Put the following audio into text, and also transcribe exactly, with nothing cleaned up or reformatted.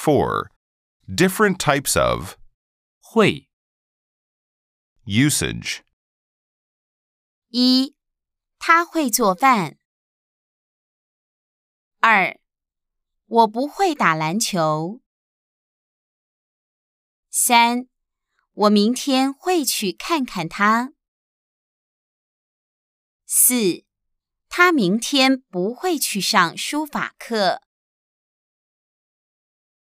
four. Different types of 会 usage. 一，他会做饭。二，我不会打篮球。三，我明天会去看看他。四，他明天不会去上书法课。